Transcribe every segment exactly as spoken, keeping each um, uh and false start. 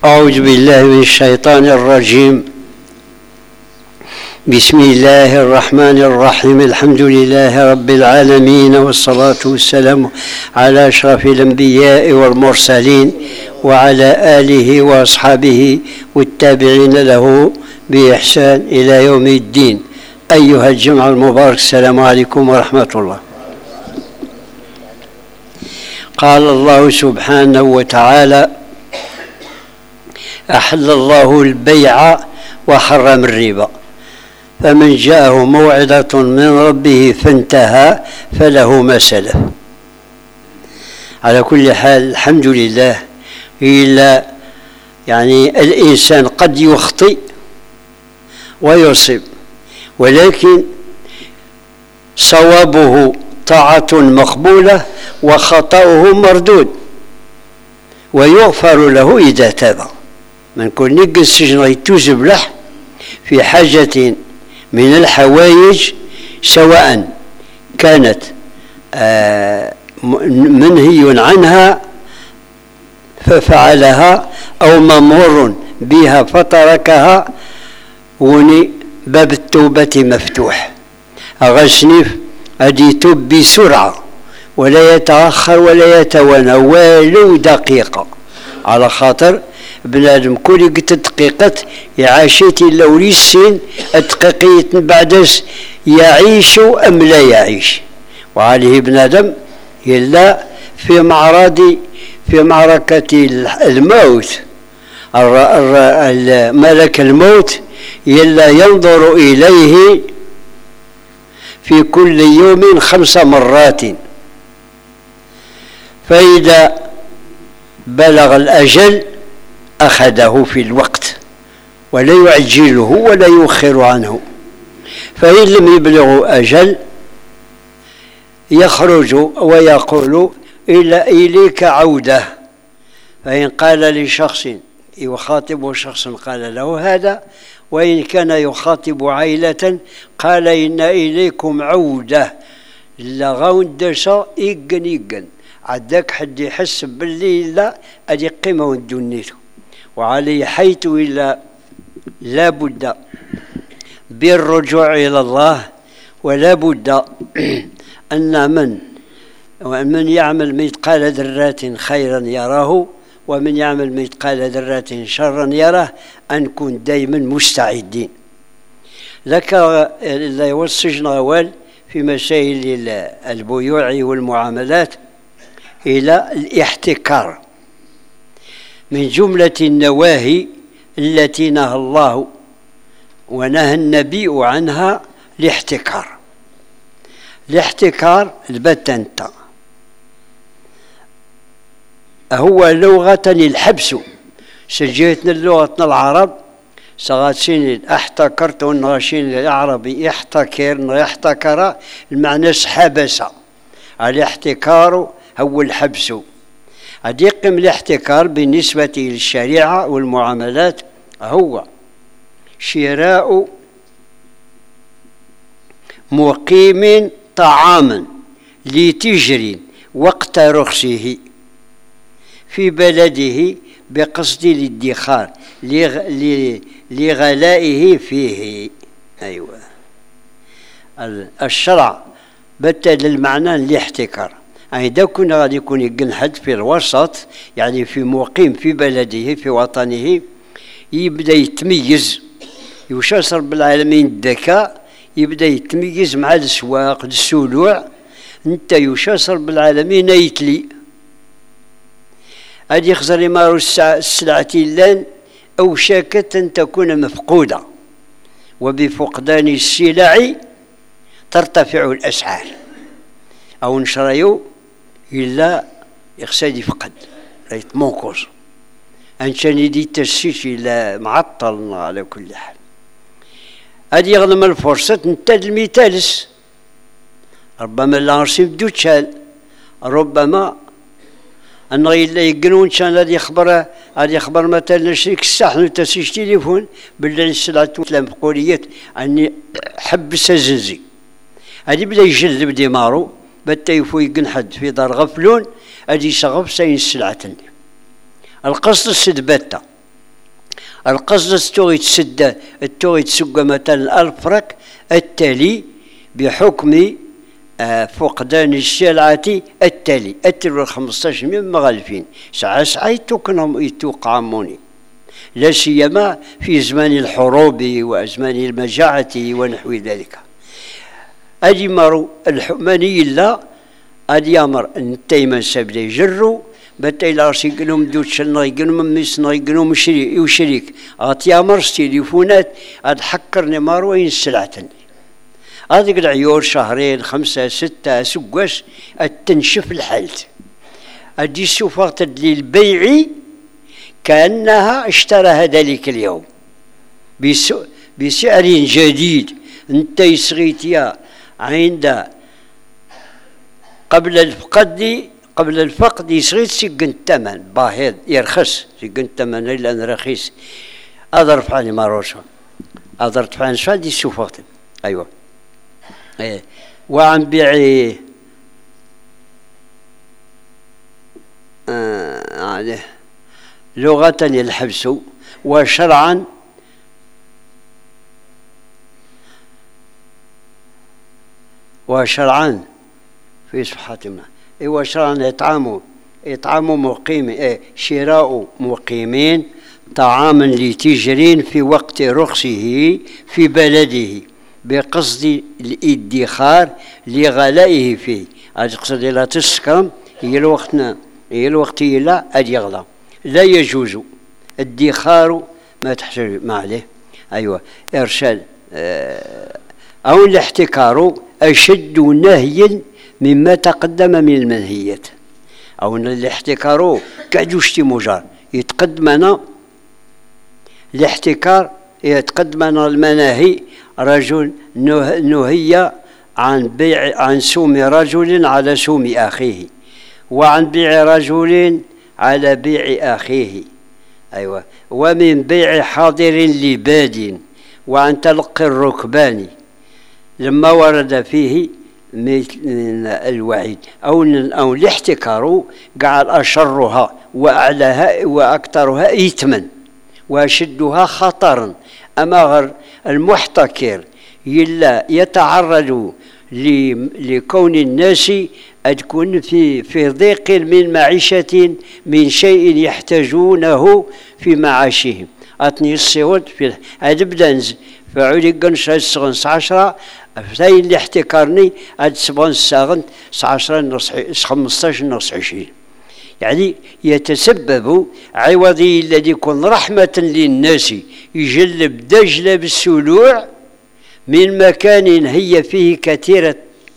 أعوذ بالله من الشيطان الرجيم. بسم الله الرحمن الرحيم. الحمد لله رب العالمين، والصلاة والسلام على أشرف الأنبياء والمرسلين وعلى آله وأصحابه والتابعين له بإحسان إلى يوم الدين. أيها الجمع المبارك، السلام عليكم ورحمة الله. قال الله سبحانه وتعالى: أحل الله البيع وحرم الربا، فمن جاءه موعظة من ربه فانتهى فله ما سلف. على كل حال الحمد لله، إلا يعني الإنسان قد يخطئ ويصيب، ولكن صوابه طاعة مقبولة وخطأه مردود، ويغفر له إذا تاب. من كل نقل سجن يتوزب له في حاجة من الحوائج، سواء كانت آه منهي عنها ففعلها أو مأمور بها فتركها، وني باب التوبة مفتوح. أغسنف أدي يتوب بسرعة ولا يتأخر ولا يتوانى ولو دقيقة، على خاطر بنادم كل قت دقيقة يعاشيتي لو لسين الدقيقية بعدس يعيش أم لا يعيش. وعليه بنادم إلا في معرض في معركة الموت، ملك الموت إلا ينظر إليه في كل يوم خمس مرات، فإذا بلغ الأجل أخذه في الوقت ولا يعجله ولا يؤخر عنه، فإن لم يبلغ أجل يخرج ويقول إلى إليك عودة. فإن قال لشخص يخاطب شخص قال له هذا، وإن كان يخاطب عائلة قال إن إليكم عودة. لغاون دشا إيقن إيقن عداك حد يحس باللي لا أدي قيمة ودنيته. وعليه حيث إلا لا بد بالرجوع إلى الله، ولا بد أن من ومن يعمل مثقال ذرة خيرا يراه، ومن يعمل مثقال ذرة شرا يراه، أن نكون دائما مستعدين. لك لا يوصجنا غوال في مسائل البيوع والمعاملات إلى الاحتكار. من جملة النواهي التي نهى الله ونهى النبي عنها الاحتكار. الاحتكار البتنتا هو لغة الحبس، سجيتنا لغتنا العرب سغاتسين احتكرت ونغشين العربي احتكر يحتكر المعنى حبس. الاحتكار هو الحبس. أديقم الاحتكار بالنسبة للشريعة والمعاملات هو شراء مقيم طعاما لتجري وقت رخصه في بلده بقصد الادخار لغلائه فيه. أيوة، الشرع بتل المعنى الاحتكار. يعني دا كنا غادي يكون يقن حد في الوسط، يعني في مقيم في بلده في وطنه، يبدا يتميز يشاصر بالعالمين الذكاء، يبدا يتميز مع الاسواق السلوع. انت يشاصر بالعالمين يتلي هذه يخزر يمارو السلعة لان او شاكت ان تكون مفقودة، وبفقدان السلع ترتفع الاسعار. او نشريو إلا يخسد يفقد لا يتموكوز أنشان دي تسيش إلا معطل. على كل حال هذه يغنم الفرصة نتاد الميتالس، ربما لا نرسم دوتشال، ربما أن إلا يقنون شان هذا يخبر هذا يخبر مثلا نشريك الساحن تسيش تليفون بالله السلعة الفقوريات أني حبس الزنزي. هذه بدا يجلب ديمارو بتا يفويقن حد في دار غفلون أدي شغف سين السلعة. القصد السد بتا القصد التوغي تسد التوغي تسقى مثلا الفرق التالي بحكم آه فقدان السلعة التالي التالي خمسطاش من مغالفين ساعة ساعة يتوقع موني لا سيما في زمان الحروب وأزمان المجاعة ونحو ذلك. أدي مرو الحماني لا أدي أمر انتيما سبلا يجروا بتاي لارسي يقولون دوتش يقولون ميس يقولون مشري وشريك أعطي أمر تليفونات أد حكرني مارو وين سلعتني هذيك العيور شهرين خمسة ستة سقوش التنشف الحالت أدي سوفات للبيع كأنها اشتراها ذلك اليوم بسعر جديد انت يسغيتيا عند قبل الفقد قبل الفقد يسغيت سيقن الثمن باهظ يرخص سيقن الثمن إلا رخيص أضرب عني ماروشا أضرب عني شو دي سوفات أيوة ايه وعن بيع آه لغة الحبس وشرعا وشرعا في صفحتنا إيه وشرعا إطعام إطعام مقيم إيه شراء مقيمين طعاما لتجرين في وقت رخصه في بلده بقصد الادخار لغلائه فيه. هذا قصد لا تسكرم هي الوقتنا هي الوقت لا أد يغلى لا يجوز الادخار ما تحتاج ما عليه أيوة إرسال آه أو الاحتكار أشد نهيا مما تقدم من المنهيات أو أن الاحتكار كعجوشتي مجار يتقدمنا الاحتكار يتقدمنا المناهي رجل نهي عن بيع عن سوم رجل على سوم أخيه وعن بيع رجل على بيع أخيه أيوة ومن بيع حاضر لباد وعن تلقي الركبان لما ورد فيه من الوعيد أو أو الاحتكار قال أشرها وأعلاها وأكثرها إثما وأشدها خطرا أما غير المحتكر إلا يتعرض لكون الناس تكون في في ضيق من معيشة من شيء يحتاجونه في معاشهم أتني الصوت في هذا بدنز فعلي قنش السغنس عشرة فتاين اللي احتكرني هاد سبغن ساغن عشرة نص خمسطاش نص عشرين يعني يتسبب عوضي الذي يكون رحمة للناس يجلب دجلة بالسلوع من مكان هي فيه كثيرة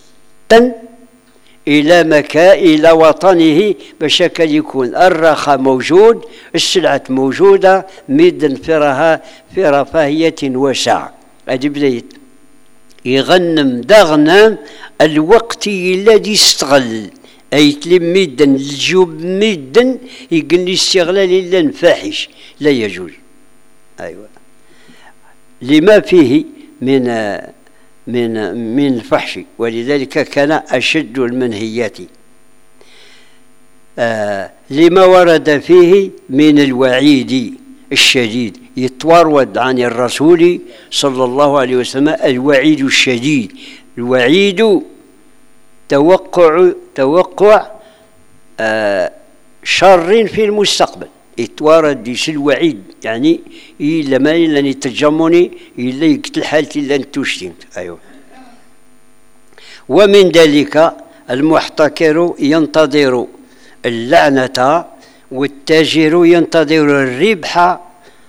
إلى مكان إلى وطنه بشكل يكون الرخاء موجود السلعة موجودة ميدن فرها في رفاهية وسعة. هذه بداية يغنم دغنم الوقت الذي استغل أي تلم ميدن الجوب ميدن يقول لي استغلال إلا فاحش لا يجوز. أيوة لما فيه من من من الفحش ولذلك كان أشد المنهيات آه لما ورد فيه من الوعيد الشديد يتورد عن الرسول صلى الله عليه وسلم الوعيد الشديد. الوعيد توقع توقع آه شر في المستقبل يتوارد ديش الوعيد يعني إلا ما إلا يتجموني إلا يقتل حالتي إلا نتوشتمت. أيوه ومن ذلك المحتكر ينتظر اللعنة والتاجر ينتظر الربح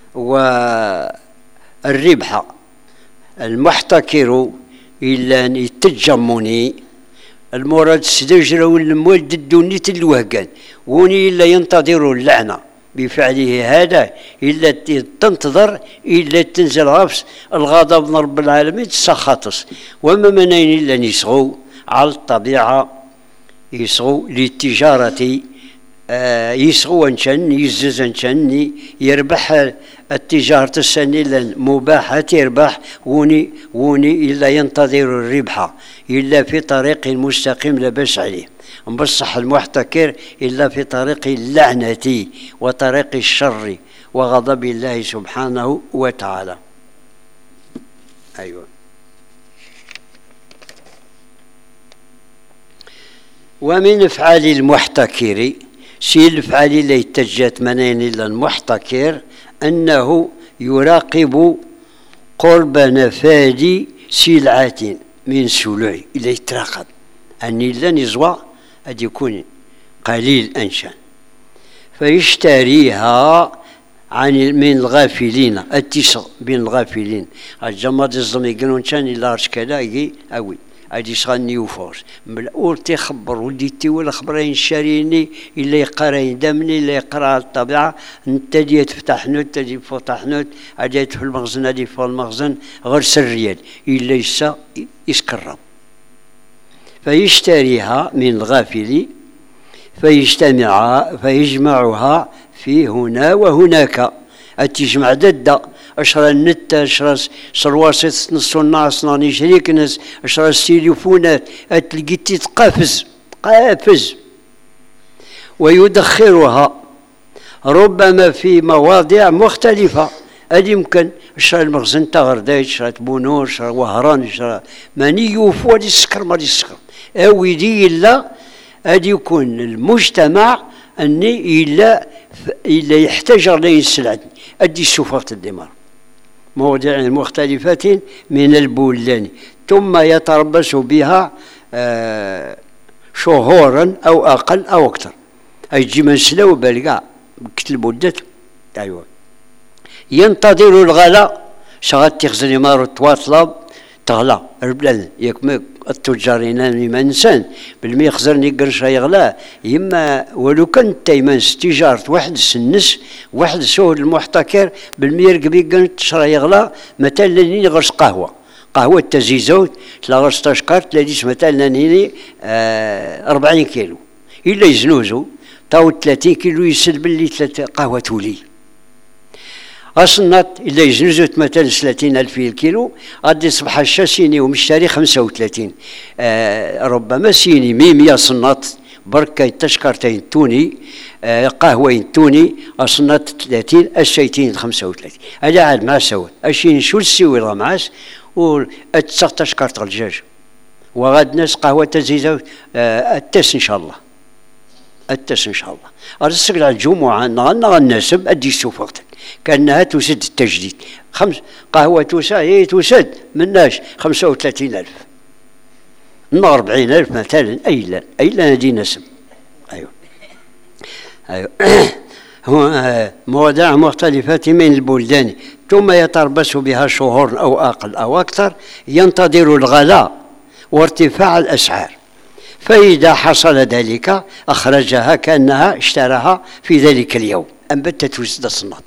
والربح. المحتكر إلا يتجموني المراد سدجر والمولد الدوني الوهقان وني إلا ينتظر اللعنة بفعله هذا إلا تنتظر إلا تنزل غفص الغضب من رب العالمين تسخطس. وما منين إلا يصغوا على الطبيعة يصغوا للتجارة آه يصغوا انشن يزز انشن يربح التجارة السنة مباحة يربح وني وني إلا ينتظر الربح إلا في طريق مستقيم لا بأس عليه. بصح المحتكر إلا في طريق اللعنة وطريق الشر وغضب الله سبحانه وتعالى. أيوة. ومن أفعال المحتكر سي الأفعال اللي اتجهت منين إلى المحتكر أنه يراقب قرب نفاذ سلعة من سلع إلى يتراقب أني لن يزوى أن يكون قليل أنشان فيشتريها عن من الغافلين التسع بين الغافلين الجماعة الظلم يقولون كان إلا كذا يجي أوي أدي صغني وفورس من أول تخبر ولديتي ولا خبرين شاريني إلا يقرأ دمني إلا يقرأ الطبيعة أنت دي تفتح نوت تجي فتح نوت أدي في المخزن أدي في المخزن غير سريال إلا يسا يسكرب فيشتريها من الغافل فيجتمع فيجمعها في هنا وهناك تجمع ضد أشرى النت أشرى الواسط نص الناس ناني شريك ناس أشرى التليفونات تلقي تقافز قافز ويدخرها ربما في مواضع مختلفة هذه يمكن أشرى المخزن تغرداي أشرى بونور أشرى وهران أشرى ماني يوفو هذه السكر ما السكر أو يدي إلا هذه يكون المجتمع أني إلا إلا يحتاج عليه السلعة أدي السفارة الدمار مواضيع مختلفة من البلدان ثم يتربص بها آه شهورا أو أقل أو أكثر أي تجي منسلة وبالقاع كتل مدة. أيوة. ينتظر الغلاء شغال تخزن مارو تواطلب تغلى البلاد ياك التجارين ما نسان بالمي يخزرني قرش يغلى يما ولو كان تيمن تجارة واحد السنس واحد سهل المحتكر بالمي يرقبي قنت شرا يغلى مثلا لاني غرس قهوة قهوة تزيزوت تلا غرس تشكر تلاقيش مثلا لاني آه أربعين كيلو إلا يزنوزو تاو ثلاثين كيلو يسلب اللي ثلاثة قهوة تولي أصنت إلا يزنزوت مثلا ثلاثين ألف الكيلو غادي صبح الشا سيني ومشتري خمسة وثلاثين آه ربما سيني ميمية صنات بركة تشكرتين توني آه قهوين توني أصنت ثلاثين الشيتين خمسة وثلاثين هذا عاد ما سوت أشين شو السوي راه معاس وأتسق تشكرت الدجاج وغاد ناس قهوة تزيزة آه التاس إن شاء الله التاس إن شاء الله أرسل على الجمعة نغنى الناسب أدي السوفرت كأنها تسد التجديد خمس قهوة توسع هي تسد مناش خمسة وثلاثين ألف من أربعين ألف مثلا أي لا أي لا ندي نسب. أيوة أيوة هو مواضيع مختلفة من البلدان ثم يتربص بها شهور أو أقل أو أكثر ينتظر الغلاء وارتفاع الأسعار فإذا حصل ذلك أخرجها كأنها اشتراها في ذلك اليوم أنبتت وزد الصناط.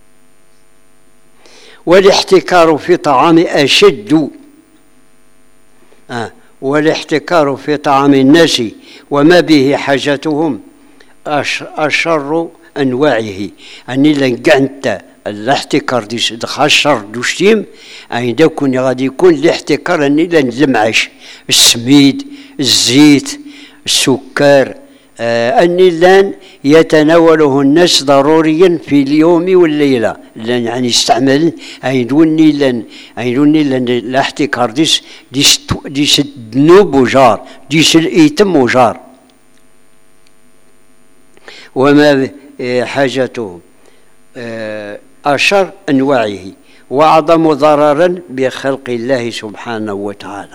والاحتكار في طعام أشد آه. والاحتكار في طعام الناس وما به حاجتهم أشر أنواعه أني لنقعنت الاحتكار ديش دخاشر دوشتيم أين داكون غادي يكون الاحتكار أني لنلمعش السميد الزيت السكر آه أني لان يتناوله الناس ضروريا في اليوم والليلة لان يعني يستعمل أيدوني لان أيدوني لان الاحتكار ديس ديس ديس الذنوب وجار ديس الإيتم وجار وما حاجته آه أشر أنواعه وأعظم ضررا بخلق الله سبحانه وتعالى.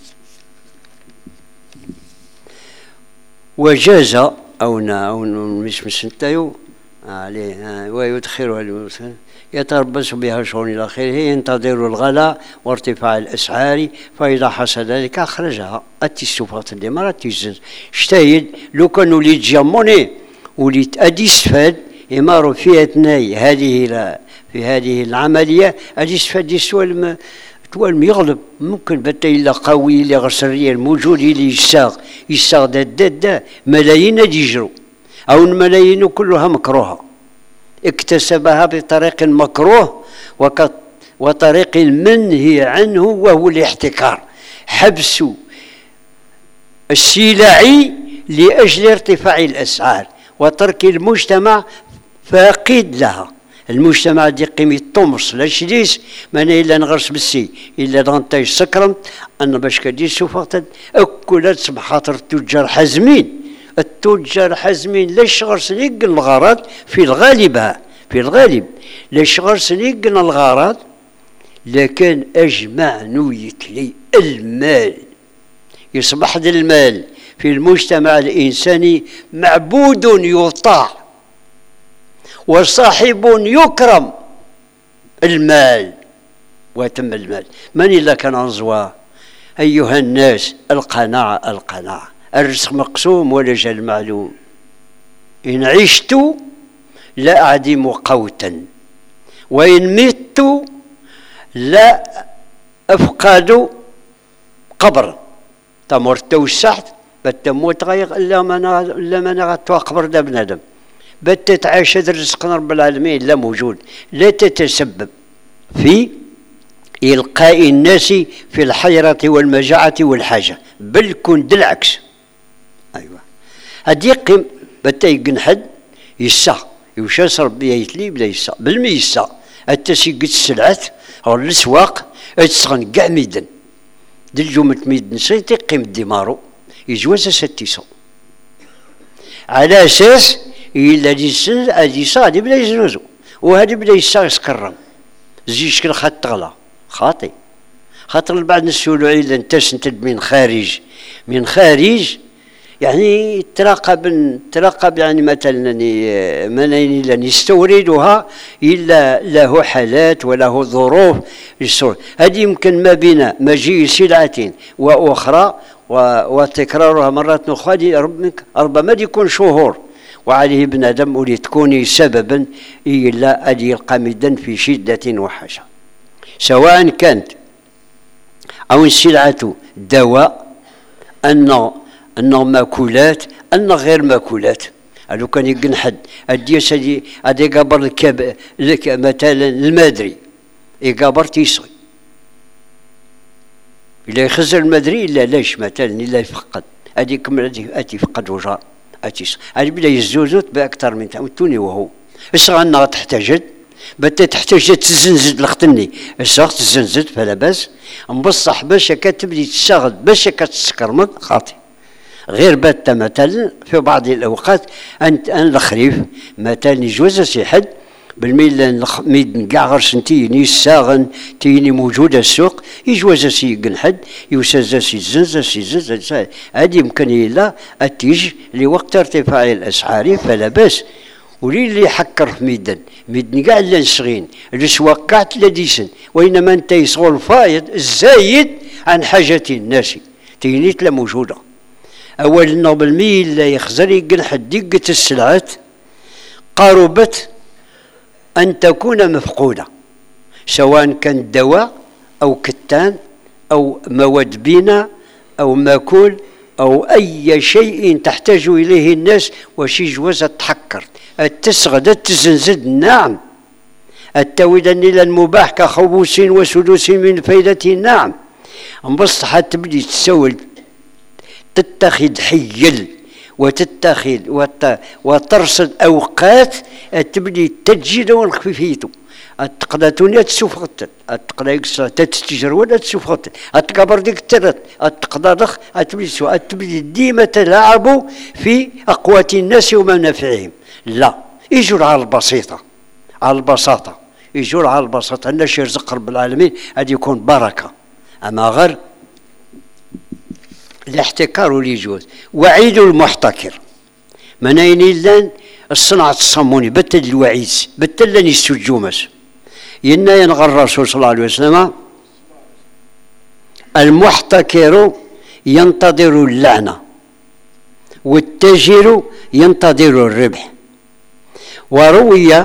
وجاز أو أو مش مسنتيو عليه ويدخلها المسلم يتربص بها شؤون إلى آخره ينتظر الغلاء وارتفاع الأسعار فإذا حصل ذلك أخرجها التسوفات الدمار تيزن اشتايد لو كانوا لي تجموني وليت أدي استفاد إمارو في أثناء هذه في هذه العملية أدي استفاد يسوى توالم يغلب ممكن بتا إلا قوي إلا غسرية الموجود إلا يساق يساق دا دا دا ملايين يجروا أو الملايين كلها مكروهة اكتسبها بطريق مكروه وطريق المنهي عنه وهو الاحتكار حبس السلع لأجل ارتفاع الأسعار وترك المجتمع فاقد لها. المجتمع دي قيمة طمس لا شديس مانا إلا نغرس بالسي إلا دغنتاج سكرمت أنا باش كدير سوفاقتد أكلت سبحاطر التجار حازمين. التجار حازمين لاش غرسنيق الغرض في الغالب في الغالب لاش غرسنيق الغرض لكن أجمع نويك لي المال يصبح المال في المجتمع الإنساني معبود يطاع وصاحب يكرم. المال وتم المال من إلا كان أنزوا أيها الناس القناعة القناعة الرزق مقسوم ولا جل معلوم. إن عشت لا أعدم قوتا وإن مت لا أفقد قبر. تمر توسعت بتموت غير إلا ما أنا إلا ما أنا قبر دا بنادم بتتعاش رزق رب العالمين لا موجود. لا تتسبب في إلقاء الناس في الحيرة والمجاعة والحاجة بل كن بالعكس. أيوة هدي قيم بتيقن حد يسا يوشاس ربي يتلي بلا يسا بالمي يسا التسي قد السلعات أو الأسواق أتسغن كاع ميدن دل جملة ميدن سيتي قيم ديمارو يجوز ستيسو على أساس إلا ديسن أديسا هادي بلا يزنوزو وهادي بلا يسا يسكرم زي شكل خط تغلا خاطي خاطر بعد نسولو إلا نتاس نتد من خارج من خارج يعني تراقب تراقب يعني مثلا من لن يستوردها إلا له حالات وله ظروف للصور. هذه يمكن ما بين مجيء سلعة وأخرى وتكرارها مرات أخرى ربما يكون شهور وعليه بنادم ولي تكوني سببا إلا أن يلقى مدا في شدة وحاجة سواء كانت أو السلعة دواء أن أنه ماكولات أنه غير ماكولات. لو كان يقن حد أديس هذه هذه قبر الكب لك مثلا المدري يقبر تيسغي إلا يخزر المدري إلا ليش مثلا إلا يفقد هذيك من أتي يفقد وجار أتيس هذه بلا يزوزوت بأكثر من توني وهو الصغار أنها تحتاجت بتا تحتاج تزنزد لختني الصغار تزنزد فلا باس نبصح باش كتبدي تشتغل باش كتسكرمط خاطي غير بات مثلا في بعض الأوقات أنت أن الخريف مثلا يجوز سي حد بالميل ميدن كاع غرسن تيني الساغن تيني موجودة السوق يجوز سي يقن حد يوسز سي زنز سي زنز هذه يمكن إلا أتيج لوقت ارتفاع الأسعار فلا باس. ولي اللي يحكر في ميدن ميدن كاع اللي نسغين الأسواق كاع تلاديسن وإنما أنت يصغر الفايض الزايد عن حاجة الناس تيني تلا موجودة. أول النوبل ميل لا يخزر يقن حد دقة السلعات قاربت أن تكون مفقودة سواء كان دواء أو كتان أو مواد بناء أو ماكول أو أي شيء تحتاج إليه الناس وشي جوز تحكر التسغد التزنزد نعم التويدا إلى المباح كخبوس وسدوس من فائدة نعم انبسط حتى تبدي تسوي تتخذ حيل وتتخذ وترصد أوقات تبدي تجد والخفيفيتو التقداتوني تسوفغت التقدا تتجر ولا تسوفغت التقبر ديك الترت التقدادخ تبدي سو تبدي ديما تلعبوا في أقوات الناس ومنافعهم. لا يجور على البسيطة على البساطة يجور على البساطة الناس يرزق رب العالمين هذا يكون بركة. أما غير الاحتكار واللي يجوز وعيد المحتكر منين إلا الصنعة الصموني بتل الوعيد بتل لن يستجومس ينا ينغى الرسول صلى الله عليه وسلم المحتكر ينتظر اللعنة والتاجر ينتظر الربح وروي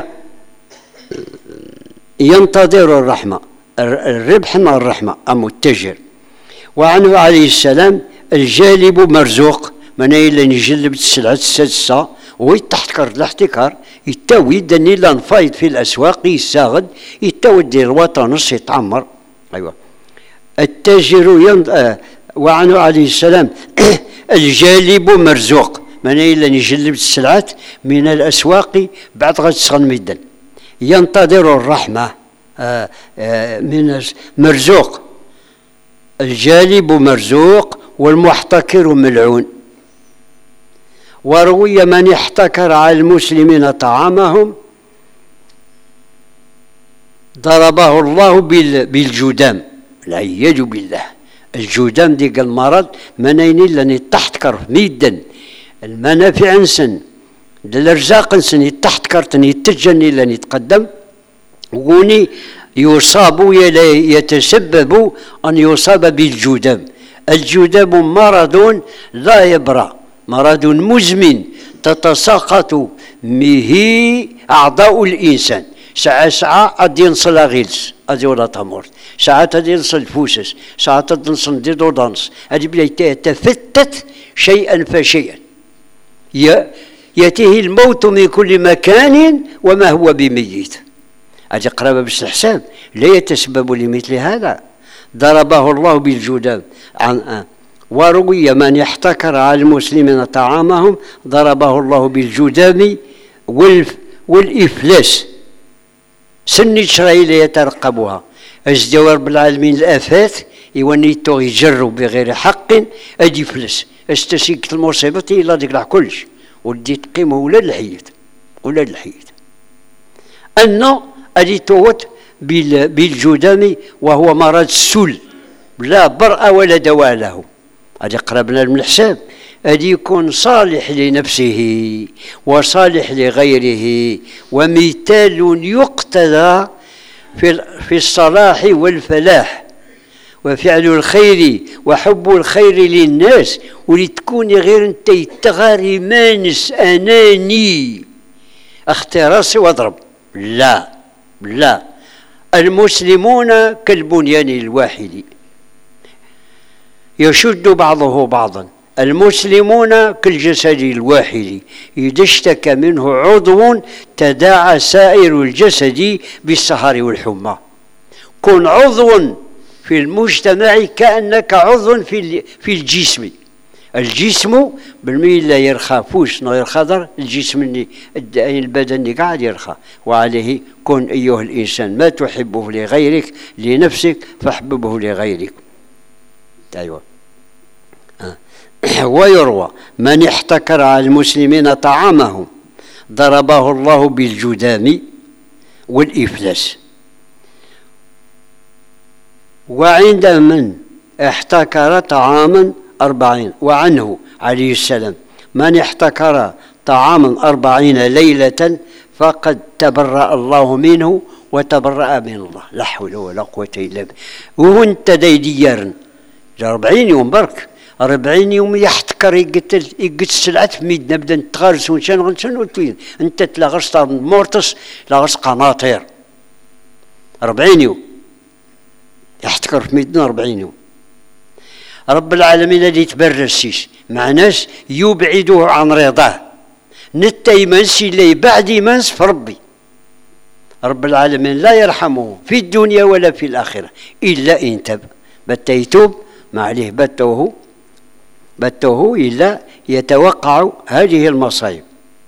ينتظر الرحمة الربح مع الرحمة أم التاجر. وعنه عليه السلام الجالب مرزوق من إلا يجلب السلعة السادسة ويتحتكر الاحتكار يتاوي دني لا نفايض في الأسواق يساغد يتاوي دير الوطن يتعمر. أيوة التاجر يند... آه وعنه عليه السلام الجالب مرزوق، من إلا يجلب السلعات من الأسواق بعد غتسغن ميدان. ينتظر الرحمة آآ آآ من مرزوق، الجالب مرزوق والمحتكر ملعون. وروي من احتكر على المسلمين طعامهم ضربه الله بالجدام، العياذ بالله. الجدام ديك المرض منين لاني تحتكر ميدا المنافع نسن الارزاق نسن يتحتكر يتجني لان يتقدم وني يصاب يتسبب ان يصاب بالجدام. الجدام مرض لا يبرأ، مرض مزمن تتساقط به اعضاء الانسان. ساعة ساعة أدي نصل غيلس أدي ولا تمر، ساعة أدي نصل فوسس، ساعة أدي نصل ديدو دانس، أدي بلا يتفتت شيئا فشيئا. يأتيه الموت من كل مكان وما هو بميت. أدي قرابة باستحسان لا يتسبب لمثل هذا. ضربه الله بالجدام. عن وروي من احتكر على المسلمين طعامهم ضربه الله بالجدام والإفلاس. سن إسرائيل يترقبها أزدوار رب العالمين الآفات يونيتو يجروا بغير حق أدي فلس استسيقت المصيبة إلا ديك كلش ودي تقيمه ولا الحياة ولا الحياة أنه أدي توت بالجدام وهو مرض السل لا برأ ولا دواء له. أدي قربنا من الحساب أدي يكون صالح لنفسه وصالح لغيره ومثال يقتدى في في الصلاح والفلاح وفعل الخير وحب الخير للناس. ولتكون غير انت يتغاري مانس اناني اختراس واضرب، لا لا، المسلمون كالبنيان الواحد يشد بعضه بعضا. المسلمون كالجسد الواحد إذا اشتكى منه عضو تداعى سائر الجسد بالسهر والحمى. كن عضو في المجتمع كأنك عضو في في الجسم. الجسم بالميل لا يرخى فوس لا يرخى الجسم اللي البدن اللي قاعد يرخى. وعليه كن أيها الإنسان ما تحبه لغيرك لنفسك فاحببه لغيرك. أيوة. ويروى من احتكر على المسلمين طعامهم ضربه الله بالجدام والإفلاس. وعند من احتكر طعاما أربعين وعنه عليه السلام من احتكر طعاما أربعين ليلة فقد تبرأ الله منه وتبرأ من الله. لا حول ولا قوة إلا بالله. وانت داي ديارن أربعين يوم برك أربعين يوم يحتكر يقتل يقتل السلعات في ميدنا نبدا نتغارس ونشان غنشان وتوين انت تلاغرس مورتس لاغرس قناطير. أربعين يوم يحتكر في ميدنا أربعين يوم. رب العالمين الذي يتبرسيش مع ناس يبعده عن رضاه نتاي منسي اللي بعد منس في ربي. رب العالمين لا يرحمه في الدنيا ولا في الآخرة إلا إن تاب. بتا يتوب ما عليه بتوه بتوه إلا يتوقع هذه المصايب.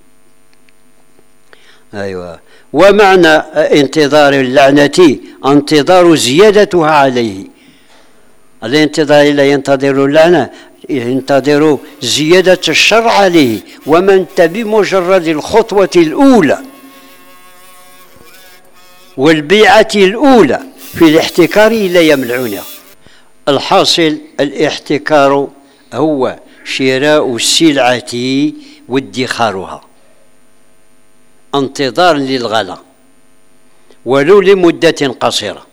أيوة. ومعنى انتظار اللعنة انتظار زيادتها عليه. الانتظار لا ينتظر اللعنة ينتظر زيادة الشر عليه. ومن بمجرد الخطوة الأولى والبيعة الأولى في الاحتكار لا يملعونه. الحاصل الاحتكار هو شراء السلعة وادخارها انتظار للغلا ولو لمدة قصيرة.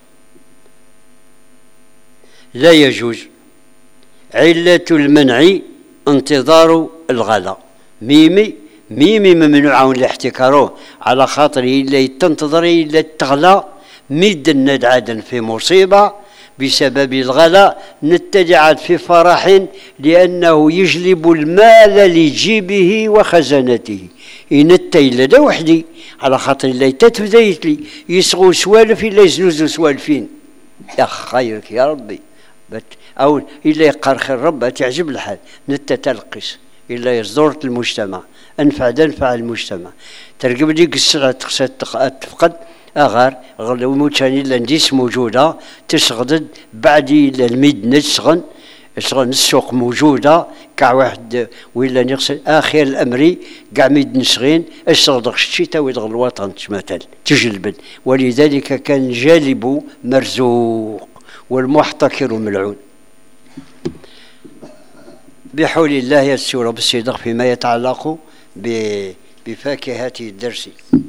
لا يجوز. علة المنع انتظار الغلا. ميمي ميمي ممنوع من الاحتكار على خاطر إلا تنتظر إلا تغلى مد عادا في مصيبة بسبب الغلاء نتجعل في فرح لأنه يجلب المال لجيبه وخزانته. ينتي لدى وحدي على خاطر الله تتفديت لي يسغو سوالف إلا يزلوزو سوالفين. يا خيرك يا ربي أو إلا يقار خير ربه تعجب الحال نتا تلقيس إلا يصدر المجتمع أنفع دنفع المجتمع ترقب ديك السلعة تفقد أغار غلو موتاني إلا نديس موجودة تسغدد بعد إلا الميد نسغن سغن السوق موجودة كاع واحد ولا نغسل آخر الأمري كاع ميد نسغين الصدق الشتاء ويدغ الوطن مثلا تجلبن ولذلك كان جالب مرزوق والمحتكر ملعون. بحول الله يسير بالصدق فيما يتعلق بفاكهة الدرس.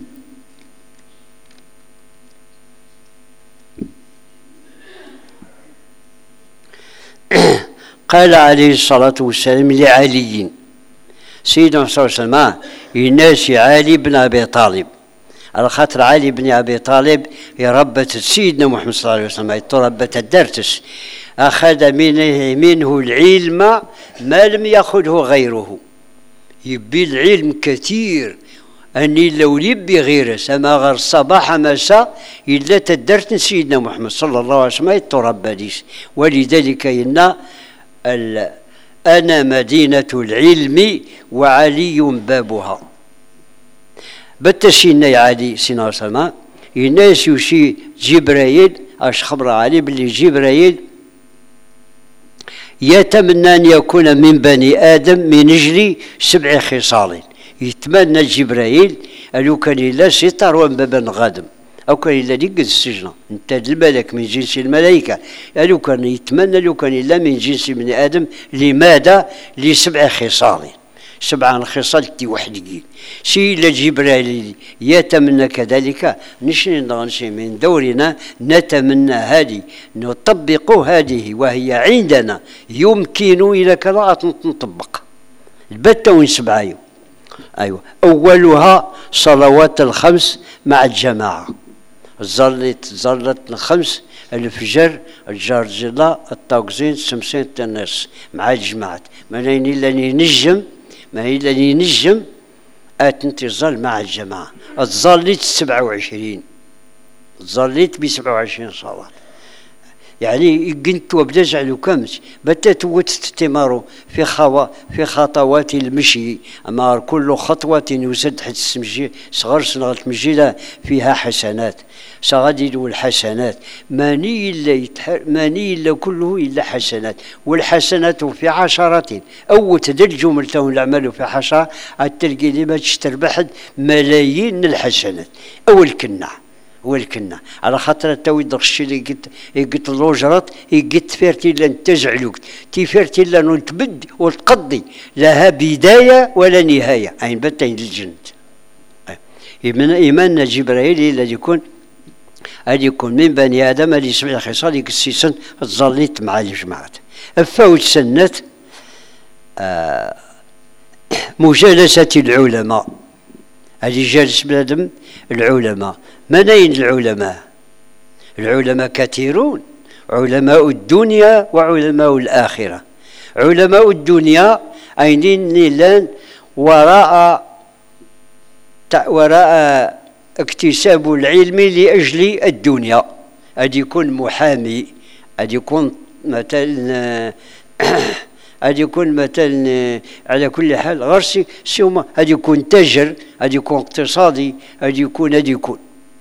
قال عليه الصلاة والسلام لعلي سيدنا صلى الله عليه وسلم يناسي علي بن أبي طالب على خاطر علي بن أبي طالب يربت سيدنا محمد صلى الله عليه وسلم يتربت الدرس أخذ منه, منه العلم ما لم يأخذه غيره يبي العلم كثير أني لو يبي غيره سما غير الصباح مساء إلا تدرت سيدنا محمد صلى الله عليه وسلم يتربى ديس ولذلك إن أنا مدينة العلم وعلي بابها بتسينا يا علي سيدنا سما الناس يشي جبرائيل اش خبر علي باللي جبرائيل يتمنى ان يكون من بني ادم من اجل سبع خصال يتمنى جبرائيل لو كان الا ستار وبابا غادم او كان الا ديك السجن انت الملك من جنس الملائكه لو كان يتمنى لو كان الا من جنس بني ادم لماذا لسبع خصال سبعة خصال تي وحدي سي جبرائيل يتمنى كذلك نشني نغنشي من دورنا نتمنى هذه نطبق هذه وهي عندنا يمكن إلى قراءة نطبق البتة وين سبعة أيوة أولها صلوات الخمس مع الجماعة ظلت ظلت الخمس الفجر الجرجلة التوكزين سمسين الناس مع الجماعة ما لاني نجم ما هي اللي نجم أتنتظل مع الجماعة ظليت سبعة وعشرين ظليت بسبعة وعشرين صلاة يعني كنت وبدا جعلوا كمش بتات وتستمر في خوا في خطوات المشي أما كل خطوة يزد حتى السمجي صغر صغر المجيلة فيها حسنات صغادي والحسنات ماني إلا يتح... ماني إلا كله إلا حسنات والحسنات في عشرة أو تدل جملته الأعمال في حشرة التلقي لما تشتربح ملايين الحسنات أو الكنع والكنا على خاطر التويد الشيء اللي قلت قلت لوجرات قلت فيرتي لن تزعلوك تفيرتي لن تبد وتقضي لها بدايه ولا نهايه اين بتين للجنة إيمان إيماننا جبرائيل الذي يكون الذي يكون من بني ادم اللي سبع خصال يقسيسن ظليت مع الجماعه فوت سنه آه مجالسه العلماء اللي جالس بنادم العلماء من أين العلماء؟ العلماء كثيرون علماء الدنيا وعلماء الآخرة علماء الدنيا أين لان وراء وراء اكتساب العلم لأجل الدنيا أن يكون محامي أن يكون مثلا هذا يكون مثلا على كل حال غير سيما هذا يكون تاجر هذا يكون اقتصادي هذا يكون هذا يكون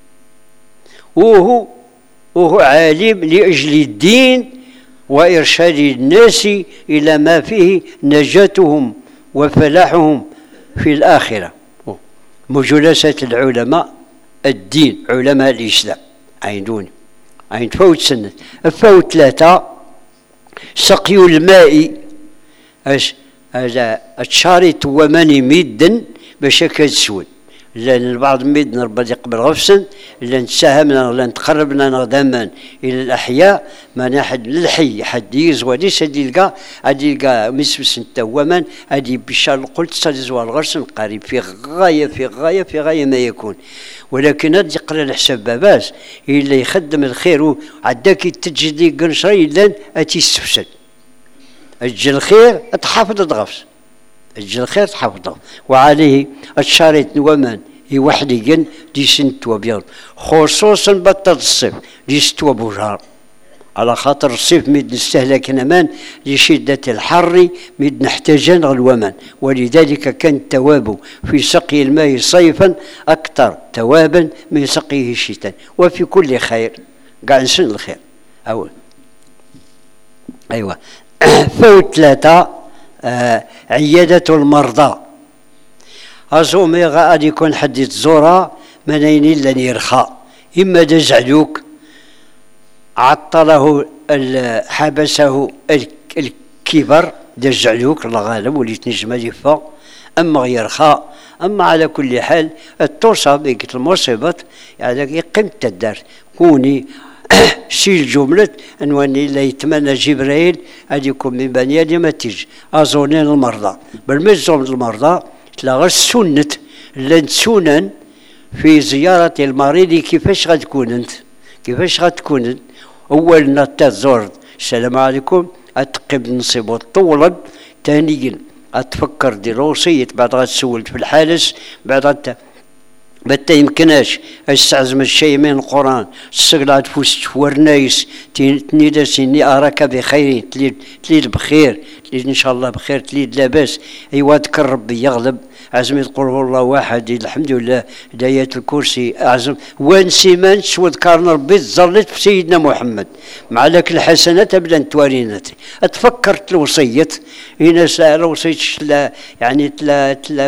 وهو وهو عالم لأجل الدين وإرشاد الناس إلى ما فيه نجاتهم وفلاحهم في الآخرة مجالسة العلماء الدين علماء الإسلام عين دون عين فوت سنة فوت ثلاثة سقي الماء اش هذا الشارط وماني ميدن باش كتسود لان البعض ميدن ربي يقبل غفسن لان تساهمنا ولا تقربنا غداما الى الاحياء ما نحد للحي حد يزوى ليس هادي يلقى هادي يلقى مسمس انت ومن هادي بشار قلت سالزوى الغرسن قريب في غايه في غايه في غايه ما يكون ولكن هاد يقرا الحساب باباس الا يخدم الخير وعداك تجدي قنشري لان اتي السفسد أجل الخير تحافظ الغفص أجل الخير تحافظ وعليه الشارط ومن يوحدين دي سنت وبيض خصوصا بطل الصيف دي ست وبجار على خاطر الصيف ميد نستهلك نمان لشدة الحر ميد نحتاجان غلومان، ولذلك كان التواب في سقي الماء صيفا أكثر توابا من سقيه الشتاء، وفي كل خير قاعد نسن الخير. أول أيوة فوت ثلاثة آه عيادة المرضى. أزومي غادي يكون حد يتزورها منين لن يرخى، إما دزعلوك عطله حبسه الكبر دزعلوك الغالب وليت نجم يفا، أما غيرخى. أما على كل حال التصاب بقت المصيبة يعني يقيم الدار كوني سي الجملة أنواني لا يتمنى جبرائيل هذه يكون من بني آدم تيجي أزونين المرضى بالمزون المرضى تلاغى السنة لن سنن في زيارة المريض. كيفاش غتكون أنت؟ كيفاش غتكون أنت؟ أول تزور السلام عليكم أتقب نصيب طولا، ثانيا أتفكر دير وصية، بعد غتسول في الحالس، بعد بتا يمكناش استعزم الشيء من القرآن السقلة تفوس ورنايس تنيدا سيني أراك بخير، تليد تليد بخير، تليد إن شاء الله بخير، تليد لاباس. أيوا ذكر ربي يغلب، عزمي تقول هو الله واحد الحمد لله داية الكرسي أعزم وانسي مانش وذكرنا ربي تزلت في سيدنا محمد مع لك الحسنات بلا توارينتي. أتفكرت الوصية هنا سأل وصية يعني تلا تلا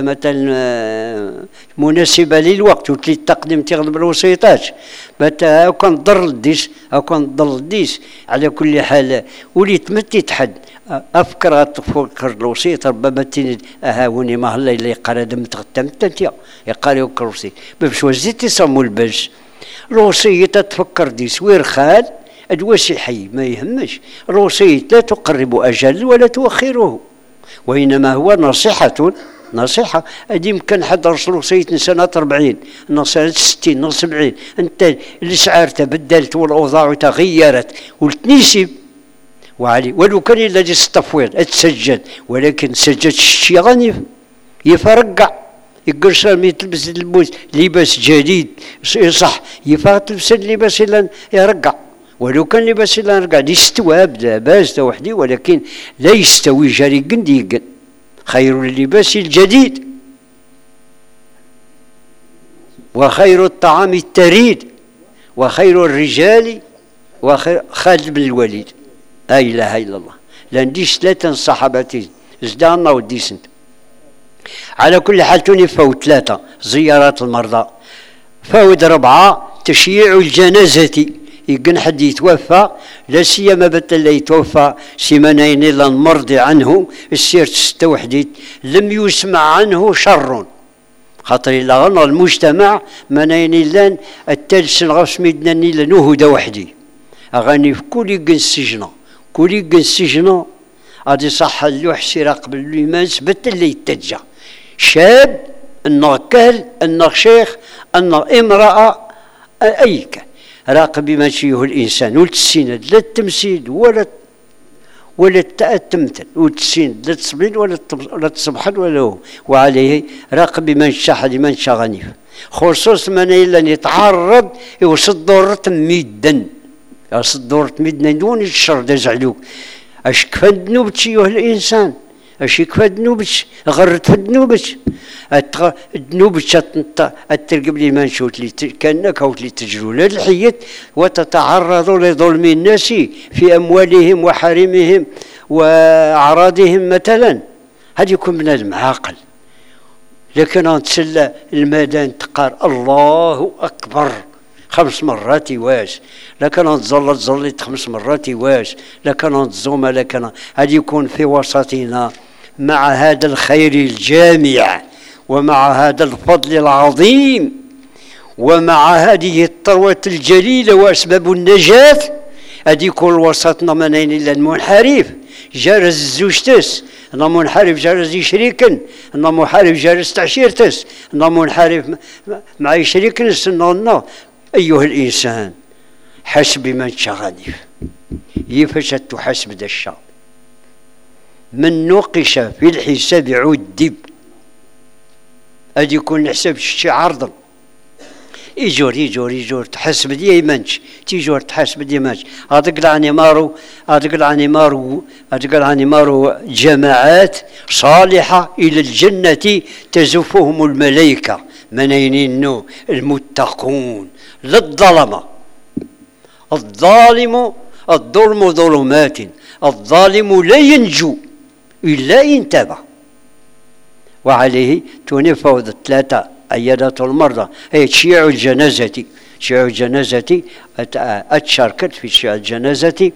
مثلا مناسبة للوقت وتلي التقديم تغلب الوسيطات بتا كان ضر الديس أو كان ضر الديس. على كل حال وليت متي تحد أفكر أتفكر الوسيط ربما تني أهاوني ما هلا اللي قال دم تغتم تنتيا يقال يوكر وسيط بمش وزيتي صمو البلش الوصية تفكر ديس وير خال أدوسي حي ما يهمش. الوصية لا تقرب أجل ولا تؤخره، وإنما هو نصيحة نصيحة. أدي يمكن حد رسول وصية سنة أربعين سنة ستين سبعين أنت الأسعار تبدلت والأوضاع تغيرت والتنيسب وعلي ولو كان الذي التفويض اتسجل، ولكن سجلت الشيء غني يفرقع يقول سامي تلبس لباس جديد صح يفا تلبس اللباس إلا يرقع، ولو كان لباس إلا يرقع يستوى لاباس وحدي، ولكن لا يستوي جري قنديق. خير اللباس الجديد وخير الطعام التريد وخير الرجال وخير خالد بن الوليد. لا إله إلا الله. لانديش ثلاثة صحابتين زدانا وديسنت. على كل حال توني فوت ثلاثة زيارات المرضى. فوت ربعة تشييع الجنازة، يقن حد يتوفى لا سيما بت اللي يتوفى سيمانين الا مرضي عنه السير تستوحديت لم يسمع عنه شر، خاطر الا غنى المجتمع منين الا التالس الغوص ميدناني لنهدى وحدي اغاني في كل يقن السجنه كل يقن السجنه غادي صح اللوح سيرا قبل الايمان بت اللي يتجا شاب انه كهل انه شيخ انه امراه اي كان راقب بما فيه الانسان والتسيند لا التمثيل ولا ولا التمثل والتسيند لا التصبيل ولا ولا التصبحل ولا هو، وعليه راقب بمن شاح لمن شا غنيف خصوص من الا يتعرض يوصد دورة ميدا يوصد دورة ميدا دون الشر دزعلوك اش كفى ذنوبك ايها الانسان اش يكفى ذنوبك غرت في ذنوبك ذنوبك الترقب لي ما نشوت لي كانك او لي تجروا لا الحية وتتعرض لظلم الناس في اموالهم وحريمهم واعراضهم مثلا. هذا يكون بنادم عاقل، لكن تسلى الميدان تقار الله اكبر خمس مرات واش، لكن تظل تظلت خمس مرات واش، لكن تزوم لكن هذا يكون في وسطنا مع هذا الخير الجامع ومع هذا الفضل العظيم ومع هذه الثروة الجليلة وأسباب النجاة. هذه كل وسطنا منين إلا المنحرف جارز زوجتس، أنا منحرف جارز يشريكن، أنا منحرف جارز تعشيرتس، أنا منحرف مع يشريكنس. أنا أيها الإنسان حسب من شغنف يفش تحسب ذا الشعب من نوقش في الحساب عذب. أدي يكون الحساب شي عرضا يجور يجور يجور تحسب دي يمنش تيجور تحسب دي يمنش هذاك العني مارو هذاك العني مارو هذاك العني مارو جماعات صالحة إلى الجنة تزفهم الملائكة منين المتقون للظلمة الظالم الظلم ظلمات الظالم لا ينجو إلا إن تاب. وعليه تنفذ ثلاثة عيادات المرضى هي تشييع الجنازة تشييع الجنازة أتشاركت في تشييع الجنازة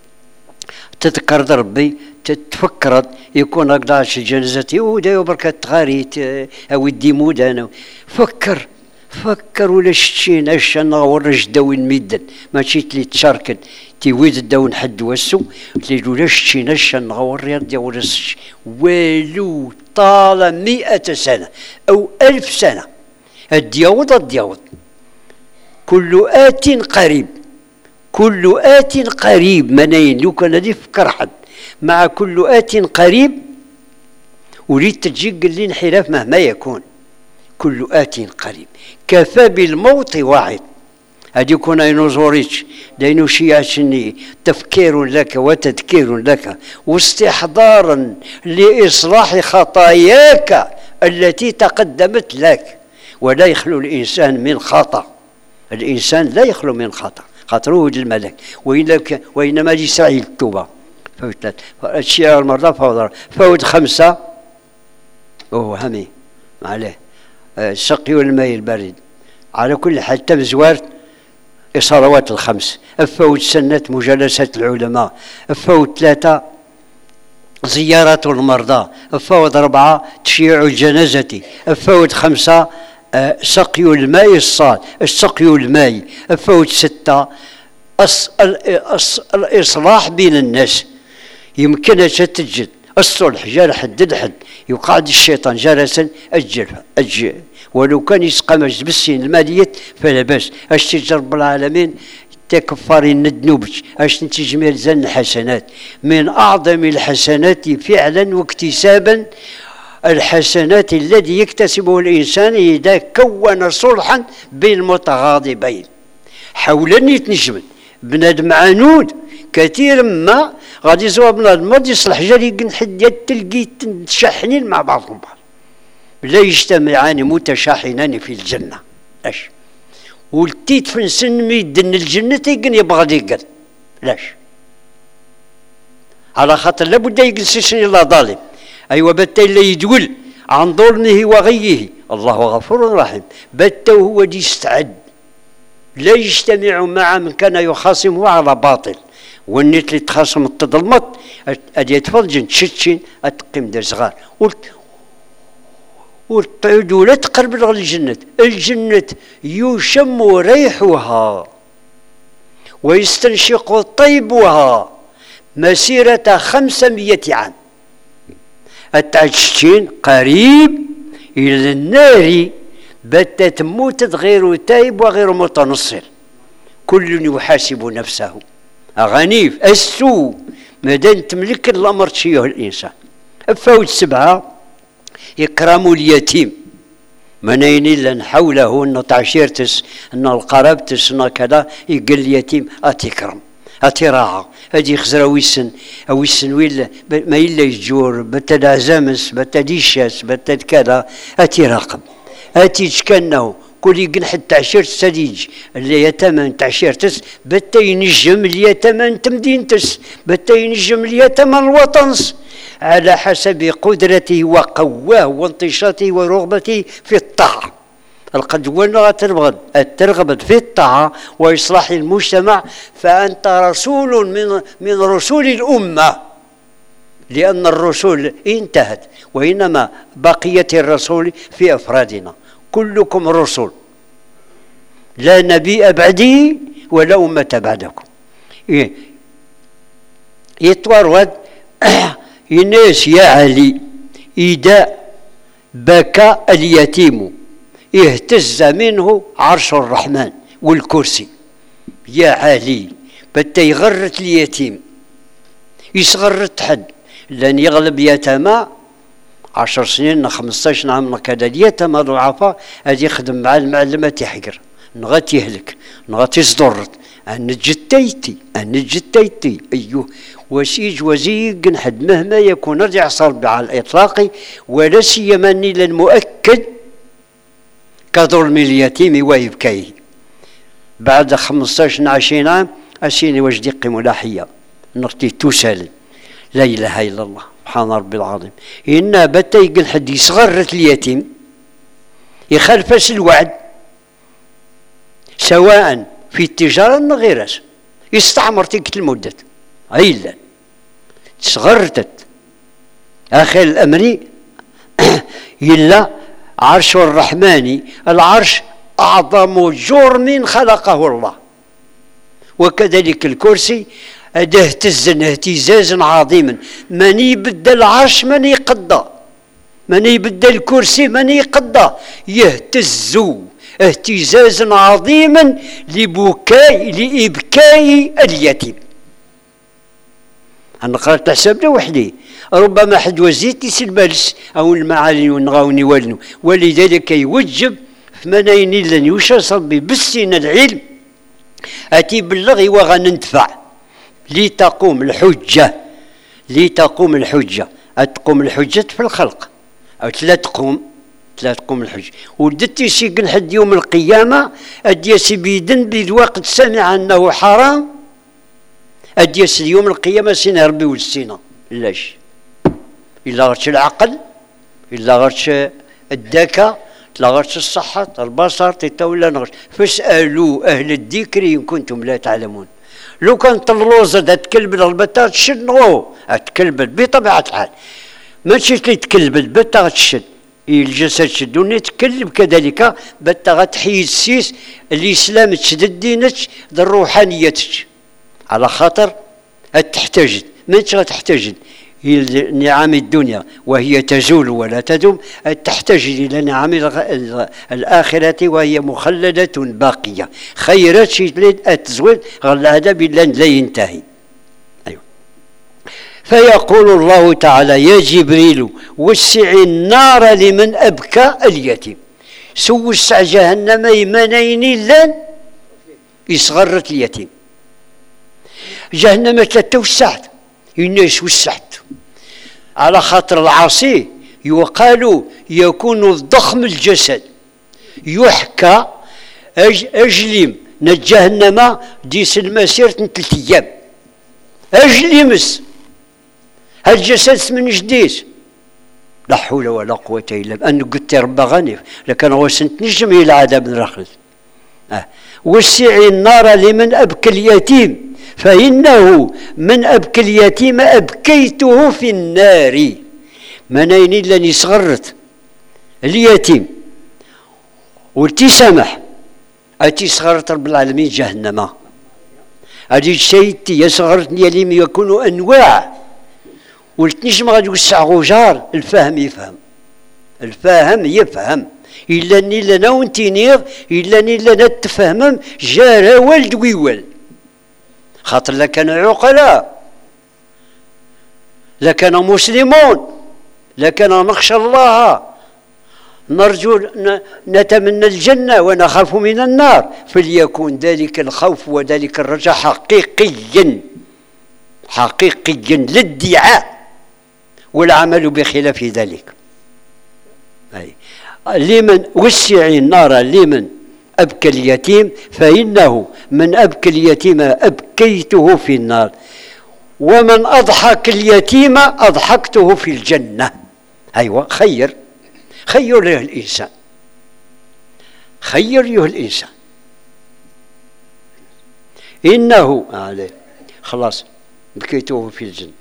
تذكر ربي تتفكر يكون هكذا الجنازة ودا بركة تغاريت أو الديمود أنا فكر فكر ولا شتينا الشنا ورج داوين ميدن ماشي تلي تشاركت تيويد الداون حد وسو تلي ولا شتينا الشنا ورياض ديال والو طال مئة سنة أو ألف سنة الدياوض الدياوض كل آت قريب كل آت قريب منين لو كان هذه فكر حد مع كل آت قريب وليد تجي قال لي انحراف مهما يكون كل آت قريب كفى بالموت واعد هذه يكون ينوزوريتش لأنه شيعة تفكير لك وتذكير لك واستحضارا لإصلاح خطاياك التي تقدمت لك ولا يخلو الإنسان من خطأ الإنسان لا يخلو من خطأ خاطره الملك وإنما لسعي التوبة فوت الشيعة المرضى فوضى فوت خمسة وهو همي عليه السقي والماء البارد على كل حال تم زوارت الصلوات الخمس أفوت سنة مجالسة العلماء أفوت ثلاثة زيارة المرضى أفوت أربعة تشييع الجنازة أفوت خمسة أه سقي الماء الصاد السقي الماء أفوت ستة أص... الأص... الإصلاح بين الناس يمكنها تجد الصلح جال حد الحد يقعد الشيطان جالسا أجل أجل ولو كان يسقمج بالسين المالية فلا بأس اش تجرب العالمين تكفرين الذنوبش اش تجميل زن حسنات من أعظم الحسنات فعلا واكتسابا الحسنات الذي يكتسبه الإنسان إذا كون صلحا بين المتغاضبين حولا يتنجمد بنادم عنود كثير ما غادي يزوى بنادم غادي يصلح جاري حد تلقي تشحنين مع بعضهم بعض لا يجتمعان متشاحنان في الجنة لاش ولتيت في نسن ميدن الجنة يقن يبغى يقن لاش على خاطر لابد يجلس الله ظالم أيوة بتا إلا يدول عن ظلمه وغيه الله غفور رحيم بتا هو دي يستعد لا يجتمع مع من كان يخاصمه على باطل والنيت اللي تخاصم التظلمت أدي يتفضجن تشتشين أتقيم دار صغار وتعود ولا تقرب للجنة الجنة يشم ريحها ويستنشق طيبها مسيرة خمسمائة عام التعشتين قريب إلى النار بات تموت غير تائب وغير متنصر كل يحاسب نفسه أغنيف السوء مادام تملك الأمر تشيه الإنسان فوت سبعة إكرام اليتيم منين إلا حوله أن تعشيرتس أن القرابتس أن كذا يقل اليتيم أتكرم أتراعى هذه خزرة ويسن أو يسن ويلا ما إلا يجور بتدا زامس بتديشاس بتد كذا أتراقب أتيج كأنه كل يقن حتى تعشيرت سديج اللي يتمن تعشيرتس بتا ينجم اللي يتمن تمدينتس بتا ينجم اللي يتمن الوطنس على حسب قدرته وقواه وانتشاطه ورغبته في الطاعة القدوة ترغب ترغب في الطاعة وإصلاح المجتمع فأنت رسول من من رسول الأمة لأن الرسول انتهت وإنما بقية الرسول في أفرادنا كلكم رسل لا نبي بعدي ولا أمة بعدكم إيه يتورد الناس يا علي إذا بكى اليتيم اهتز منه عرش الرحمن والكرسي يا علي بتا يغرت اليتيم يصغرت حد لأن يغلب يتامى عشر سنين خمسطاش عام كذا اليتامى ضعفاء هذه يخدم مع المعلمة تحقر نغات يهلك نغات يصدرت أن جتيتي أن جتيتي أيوه وسيج وزيق حد مهما يكون رجع صلب على الإطلاق ولا سيما للمؤكد كظلم اليتيم ويبكيه بعد خمسطاش عشرين عام أسيني وجدي ملاحية نرتي تسال لا إله إلا الله سبحان ربي العظيم إن بتا يقول حد يصغرت اليتيم يخالفس الوعد سواء في التجارة من غيرها يستعمر تلك المدة عيلا صغرتت آخر الأمر إلا عرش الرحمن العرش أعظم جرم خلقه الله وكذلك الكرسي أده اهتزن اهتزازا عظيما من يبدل العرش من يقضى من يبدل الكرسي من يقضى يهتز اهتزازا عظيما لبكاء لإبكاء اليتيم. أنا قرأت حسابنا وحدي ربما حد وزيت يسلبالس أو المعالي ونغاوني والنو ولذلك يوجب فمنين لن يشصل ببسنا العلم أتي باللغي وغننتفع لتقوم الحجة لتقوم الحجة أتقوم الحجة في الخلق أو لا تقوم لا تقوم الحجة ودت يسيقن حد يوم القيامة أديس بيدن بالوقت سمع أنه حرام أديس يوم القيامة سنة ربي والسنة لاش إلا غرش العقل إلا غرش الذكاء إلا غرش الصحة البصر تتولى نغرش فاسألوا أهل الذكر إن كنتم لا تعلمون. لو كانت اللوزة تكلبل البتة تشد نغو تكلبل بطبيعة الحال ماشي تكلبل بتا تشد الجسد شدوني يتكلم كذلك بتا غتحيي السيس الإسلام تشدد دينك الروحانيتك على خاطر تحتاج من تحتاج نعم الدنيا وهي تزول ولا تدوم تحتاج إلى نعم الآخرة وهي مخلدة باقية خيرات شي تزول غير العذاب لا ينتهي. أيوة. فيقول الله تعالى يا جبريل وسع النار لمن أبكى اليتيم سو وسع جهنم يمنين لن يصغرت اليتيم جهنم تتوسعت الناس وسعت على خاطر العاصي يقال يكون ضخم الجسد يحكى أج أجلم نجهنم ديس المسيرة ثلاث أيام أجلمس هالجسد من جديد لا حول ولا قوة إلا بالله أنا قلت يا رب غني لكن هو سنت نجم إلى عذاب نرخص أه. وسع النار لمن أبكى اليتيم فإنه من أبكى اليتيم أبكيته في النار منين لاني صغرت اليتيم ولتي سمح أتي صغرت رب العالمين جهنم هذه الشيء تي صغرتني اليم يكون أنواع ولتنيش ما غادي يوسع غجار الفهم يفهم الفاهم يفهم إلا أني لنا ونتينيغ إلا أني لنا تفهمم جارة والد ويول خاطر لكان عقلاء لكان مسلمون لكان نخشى الله نرجو نتمنى الجنة ونخاف من النار فليكن ذلك الخوف وذلك الرجاء حقيقيا حقيقيا للادعاء والعمل بخلاف ذلك. أي. لمن وسع النار لمن أبكى اليتيم فإنه من أبكى اليتيم أبكيته في النار ومن أضحك اليتيم أضحكته في الجنة. أيوة خير خير له الإنسان خير له الإنسان إنه عليه خلاص بكيته في الجنة.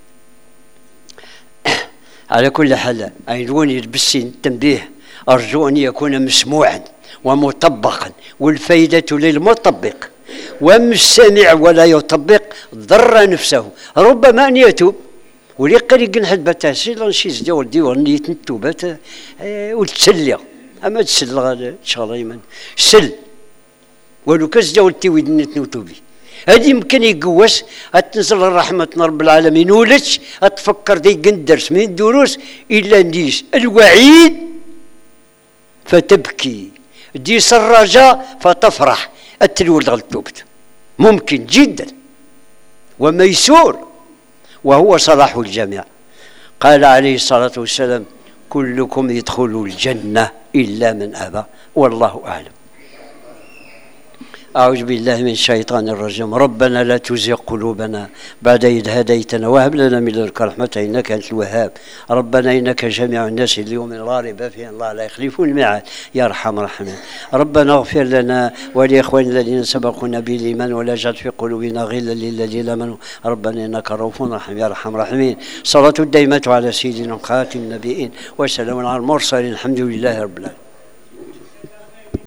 على كل حال أيضوني يلبسين التنبيه أرجو أن يكون مسموعا ومطبقا والفائدة للمطبق وأما السامع ولا يطبق ضر نفسه ربما أن يتوب ولي قريق نحد بتاسيل نشيز ديول ديول نيت نتوبات اه وتسلي أما تسل إن شاء الله يمن سل ولو كاس ديول تيويد نيت نتوبي هذه يمكن يقوس أتنزل رحمة رب العالمين ولش أتفكر دي قندرس من الدروس إلا نديس الوعيد فتبكي ديس الرجاء فتفرح التلولد غلطوبت، ممكن جدا وميسور، وهو صلاح الجميع. قال عليه الصلاة والسلام: كلكم يدخل الجنة إلا من أبى، والله أعلم. أعوذ بالله من الشيطان الرجيم. ربنا لا تزغ قلوبنا بعد إذ هديتنا وهب لنا من لدنك رحمة إنك أنت الوهاب. ربنا إنك جميع الناس اليوم لا ريب فيه الله لا يخلف الميعاد يا أرحم الراحمين. ربنا اغفر لنا ولإخواننا الذين سبقونا بالإيمان ولا تجعل في قلوبنا غلا للذين آمنوا ربنا إنك رؤوف رحيم يا أرحم الراحمين. صلاة الدائمة على سيدنا خاتم النبيين وسلام على المرسلين الحمد لله رب العالمين.